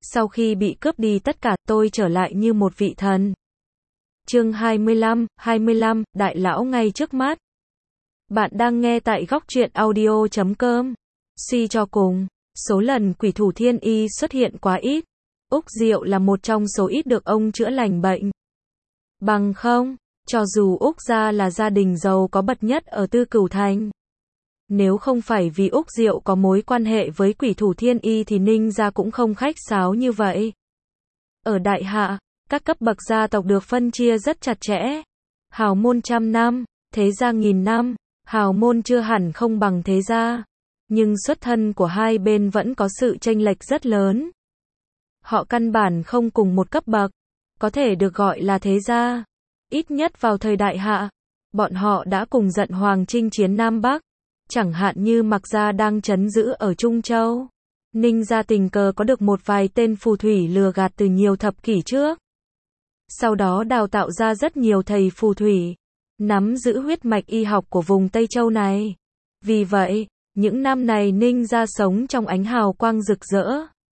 Sau khi bị cướp đi tất cả, tôi trở lại như một vị thần. Chương 25, Đại lão ngay trước mắt. Bạn đang nghe tại góc truyện audio.com. Suy cho cùng, số lần quỷ thủ thiên y xuất hiện quá ít. Úc Diệu là một trong số ít được ông chữa lành bệnh. Bằng không, cho dù Úc gia là gia đình giàu có bậc nhất ở Tư Cửu Thành. Nếu không phải vì Úc Diệu có mối quan hệ với quỷ thủ thiên y thì Ninh gia cũng không khách sáo như vậy. Ở Đại Hạ, các cấp bậc gia tộc được phân chia rất chặt chẽ. Hào môn 100 năm, thế gia 1000 năm, hào môn chưa hẳn không bằng thế gia. Nhưng xuất thân của hai bên vẫn có sự chênh lệch rất lớn. Họ căn bản không cùng một cấp bậc, có thể được gọi là thế gia. Ít nhất vào thời Đại Hạ, bọn họ đã cùng giận Hoàng chinh chiến Nam Bắc. Chẳng hạn như Mạc gia đang trấn giữ ở Trung Châu. Ninh gia tình cờ có được một vài tên phù thủy lừa gạt từ nhiều thập kỷ trước. Sau đó đào tạo ra rất nhiều thầy phù thủy, nắm giữ huyết mạch y học của vùng Tây Châu này. Vì vậy, những năm này Ninh gia sống trong ánh hào quang rực rỡ.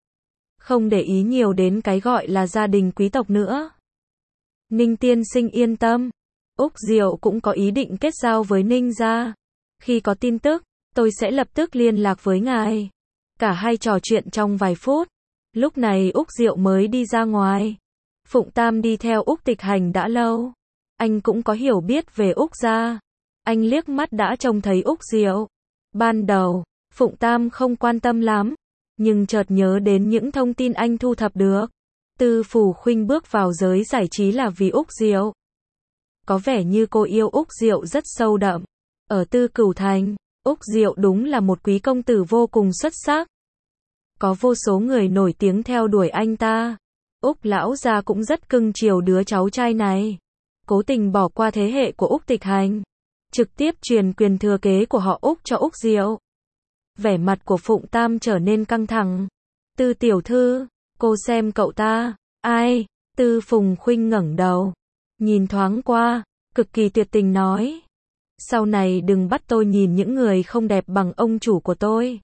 Không để ý nhiều đến cái gọi là gia đình quý tộc nữa. Ninh tiên sinh yên tâm. Úc Diệu cũng có ý định kết giao với Ninh gia. Khi có tin tức, tôi sẽ lập tức liên lạc với ngài. Cả hai trò chuyện trong vài phút. Lúc này Úc Diệu mới đi ra ngoài. Phụng Tam đi theo Úc Tịch Hành đã lâu. Anh cũng có hiểu biết về Úc gia. Anh liếc mắt đã trông thấy Úc Diệu. Ban đầu, Phụng Tam không quan tâm lắm. Nhưng chợt nhớ đến những thông tin anh thu thập được. Tư Phủ Khuynh bước vào giới giải trí là vì Úc Diệu. Có vẻ như cô yêu Úc Diệu rất sâu đậm. Ở Tư Cửu Thành, Úc Diệu đúng là một quý công tử vô cùng xuất sắc. Có vô số người nổi tiếng theo đuổi anh ta. Úc lão gia cũng rất cưng chiều đứa cháu trai này. Cố tình bỏ qua thế hệ của Úc Tịch Hành. Trực tiếp truyền quyền thừa kế của họ Úc cho Úc Diệu. Vẻ mặt của Phụng Tam trở nên căng thẳng. Tư tiểu thư, cô xem cậu ta. Ai? Tư Phùng Khuynh ngẩng đầu. Nhìn thoáng qua, cực kỳ tuyệt tình nói. Sau này đừng bắt tôi nhìn những người không đẹp bằng ông chủ của tôi.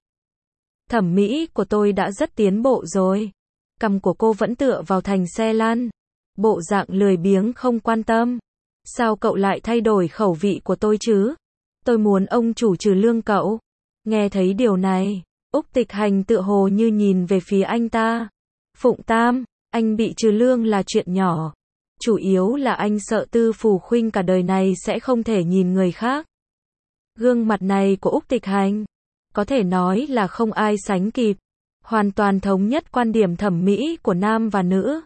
Thẩm mỹ của tôi đã rất tiến bộ rồi. Cằm của cô vẫn tựa vào thành xe lăn. Bộ dạng lười biếng không quan tâm. Sao cậu lại thay đổi khẩu vị của tôi chứ? Tôi muốn ông chủ trừ lương cậu. Nghe thấy điều này, Úc Tịch Hành tựa hồ như nhìn về phía anh ta. Phụng Tam, anh bị trừ lương là chuyện nhỏ. Chủ yếu là anh sợ Tư Phủ Khuynh cả đời này sẽ không thể nhìn người khác. Gương mặt này của Úc Tịch Hành, có thể nói là không ai sánh kịp. Hoàn toàn thống nhất quan điểm thẩm mỹ của nam và nữ.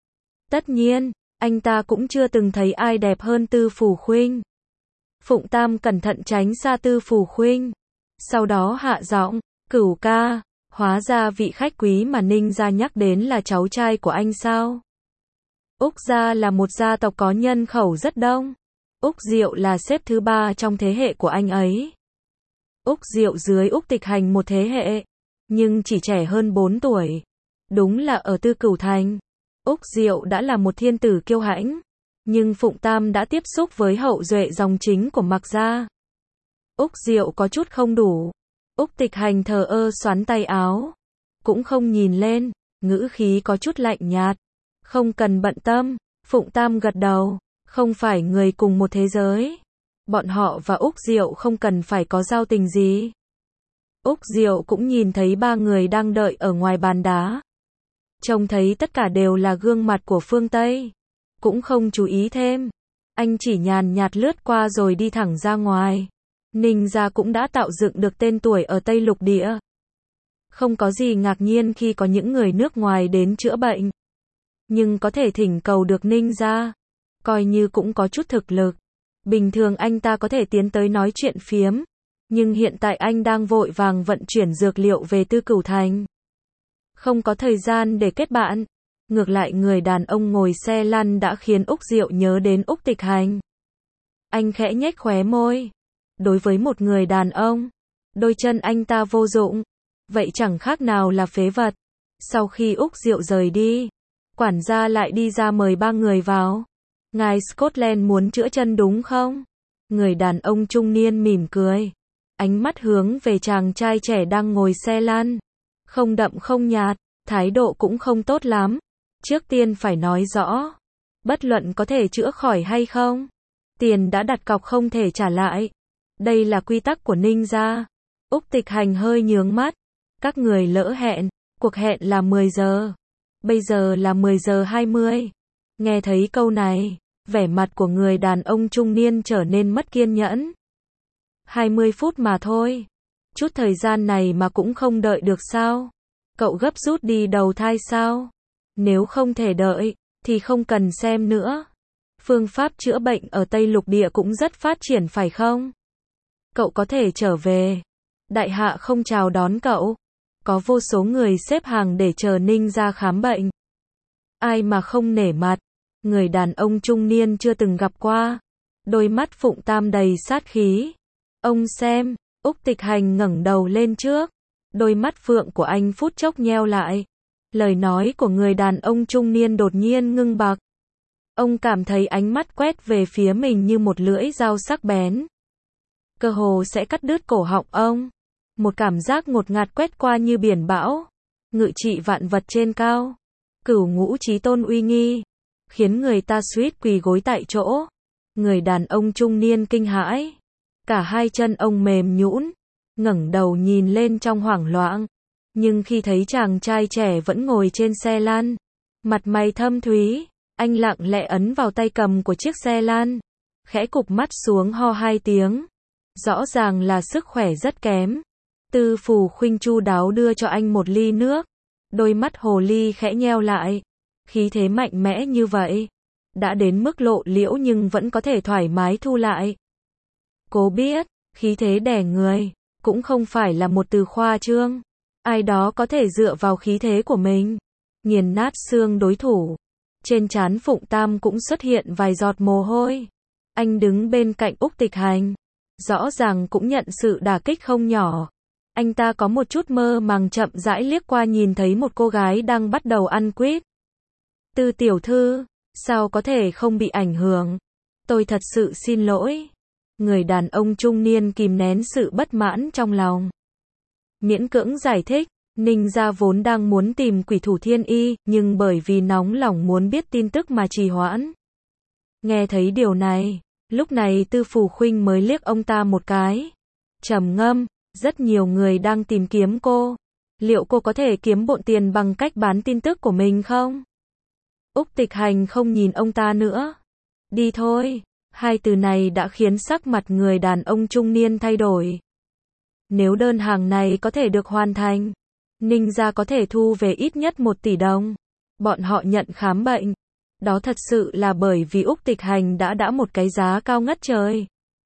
Tất nhiên, anh ta cũng chưa từng thấy ai đẹp hơn Tư Phủ Khuynh. Phụng Tam cẩn thận tránh xa Tư Phủ Khuynh. Sau đó hạ giọng, Cửu ca, hóa ra vị khách quý mà Ninh gia nhắc đến là cháu trai của anh sao? Úc gia là một gia tộc có nhân khẩu rất đông. Úc Diệu là xếp thứ 3 trong thế hệ của anh ấy. Úc Diệu dưới Úc Tịch Hành một thế hệ, nhưng chỉ trẻ hơn 4 tuổi. Đúng là ở Tư Cửu Thành, Úc Diệu đã là một thiên tử kiêu hãnh. Nhưng Phụng Tam đã tiếp xúc với hậu duệ dòng chính của Mạc gia. Úc Diệu có chút không đủ. Úc Tịch Hành thờ ơ xoắn tay áo. Cũng không nhìn lên, ngữ khí có chút lạnh nhạt. Không cần bận tâm, Phụng Tam gật đầu. Không phải người cùng một thế giới. Bọn họ và Úc Diệu không cần phải có giao tình gì. Úc Diệu cũng nhìn thấy 3 người đang đợi ở ngoài bàn đá. Trông thấy tất cả đều là gương mặt của phương Tây. Cũng không chú ý thêm. Anh chỉ nhàn nhạt lướt qua rồi đi thẳng ra ngoài. Ninh gia cũng đã tạo dựng được tên tuổi ở Tây Lục Địa. Không có gì ngạc nhiên khi có những người nước ngoài đến chữa bệnh. Nhưng có thể thỉnh cầu được Ninh gia, coi như cũng có chút thực lực. Bình thường anh ta có thể tiến tới nói chuyện phiếm. Nhưng hiện tại anh đang vội vàng vận chuyển dược liệu về Tư Cửu Thành. Không có thời gian để kết bạn. Ngược lại người đàn ông ngồi xe lăn đã khiến Úc Diệu nhớ đến Úc Tịch Hành. Anh khẽ nhếch khóe môi. Đối với một người đàn ông, đôi chân anh ta vô dụng. Vậy chẳng khác nào là phế vật. Sau khi Úc Diệu rời đi, quản gia lại đi ra mời 3 người vào. Ngài Scotland muốn chữa chân đúng không? Người đàn ông trung niên mỉm cười. Ánh mắt hướng về chàng trai trẻ đang ngồi xe lăn. Không đậm không nhạt, thái độ cũng không tốt lắm. Trước tiên phải nói rõ, bất luận có thể chữa khỏi hay không, tiền đã đặt cọc không thể trả lại. Đây là quy tắc của Ninh gia. Úc Tịch Hành hơi nhướng mắt. Các người lỡ hẹn, cuộc hẹn là 10 giờ. Bây giờ là 10 giờ 20. Nghe thấy câu này, vẻ mặt của người đàn ông trung niên trở nên mất kiên nhẫn. 20 phút mà thôi. Chút thời gian này mà cũng không đợi được sao? Cậu gấp rút đi đầu thai sao? Nếu không thể đợi, thì không cần xem nữa. Phương pháp chữa bệnh ở Tây Lục Địa cũng rất phát triển phải không? Cậu có thể trở về. Đại hạ không chào đón cậu. Có vô số người xếp hàng để chờ Ninh gia khám bệnh. Ai mà không nể mặt. Người đàn ông trung niên chưa từng gặp qua. Đôi mắt Phụng Tam đầy sát khí. Ông xem, Úc Tịch Hành ngẩng đầu lên trước. Đôi mắt phượng của anh phút chốc nheo lại. Lời nói của người đàn ông trung niên đột nhiên ngưng bặt. Ông cảm thấy ánh mắt quét về phía mình như một lưỡi dao sắc bén. Cơ hồ sẽ cắt đứt cổ họng ông. Một cảm giác ngột ngạt quét qua như biển bão. Ngự trị vạn vật trên cao. Cửu ngũ chí tôn uy nghi. Khiến người ta suýt quỳ gối tại chỗ. Người đàn ông trung niên kinh hãi. Cả hai chân ông mềm nhũn, ngẩng đầu nhìn lên trong hoảng loạn. Nhưng khi thấy chàng trai trẻ vẫn ngồi trên xe lan, mặt mày thâm thúy, anh lặng lẽ ấn vào tay cầm của chiếc xe lan, khẽ cụp mắt xuống ho 2 tiếng. Rõ ràng là sức khỏe rất kém. Tư Phù Khuynh chu đáo đưa cho anh một ly nước. Đôi mắt hồ ly khẽ nheo lại. Khí thế mạnh mẽ như vậy, đã đến mức lộ liễu nhưng vẫn có thể thoải mái thu lại. Cố biết, khí thế đè người, cũng không phải là một từ khoa trương. Ai đó có thể dựa vào khí thế của mình, nghiền nát xương đối thủ. Trên trán Phụng Tam cũng xuất hiện vài giọt mồ hôi. Anh đứng bên cạnh Úc Tịch Hành, rõ ràng cũng nhận sự đả kích không nhỏ. Anh ta có một chút mơ màng chậm rãi liếc qua nhìn thấy một cô gái đang bắt đầu ăn quýt. Tư tiểu thư, sao có thể không bị ảnh hưởng? Tôi thật sự xin lỗi. Người đàn ông trung niên kìm nén sự bất mãn trong lòng. Miễn cưỡng giải thích, Ninh gia vốn đang muốn tìm quỷ thủ thiên y, nhưng bởi vì nóng lòng muốn biết tin tức mà trì hoãn. Nghe thấy điều này, lúc này Tư Phù Khuynh mới liếc ông ta một cái. Trầm ngâm, rất nhiều người đang tìm kiếm cô. Liệu cô có thể kiếm bộn tiền bằng cách bán tin tức của mình không? Úc Tịch Hành không nhìn ông ta nữa. Đi thôi. Hai từ này đã khiến sắc mặt người đàn ông trung niên thay đổi. Nếu đơn hàng này có thể được hoàn thành, Ninh gia có thể thu về ít nhất 1 tỷ đồng. Bọn họ nhận khám bệnh. Đó thật sự là bởi vì Úc Tịch Hành đã một cái giá cao ngất trời.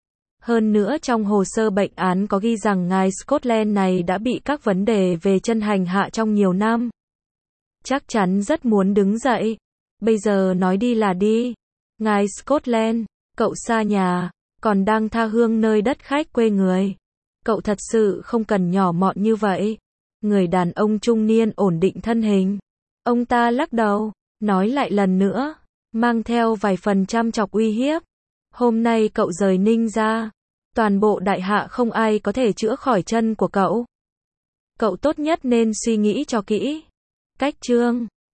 Hơn nữa trong hồ sơ bệnh án có ghi rằng ngài Scotland này đã bị các vấn đề về chân hành hạ trong nhiều năm. Chắc chắn rất muốn đứng dậy. Bây giờ nói đi là đi. Ngài Scotland, cậu xa nhà, còn đang tha hương nơi đất khách quê người. Cậu thật sự không cần nhỏ mọn như vậy. Người đàn ông trung niên ổn định thân hình. Ông ta lắc đầu, nói lại lần nữa, mang theo vài phần chăm chọc uy hiếp. Hôm nay cậu rời Ninh gia, toàn bộ đại hạ không ai có thể chữa khỏi chân của cậu. Cậu tốt nhất nên suy nghĩ cho kỹ. Cách chương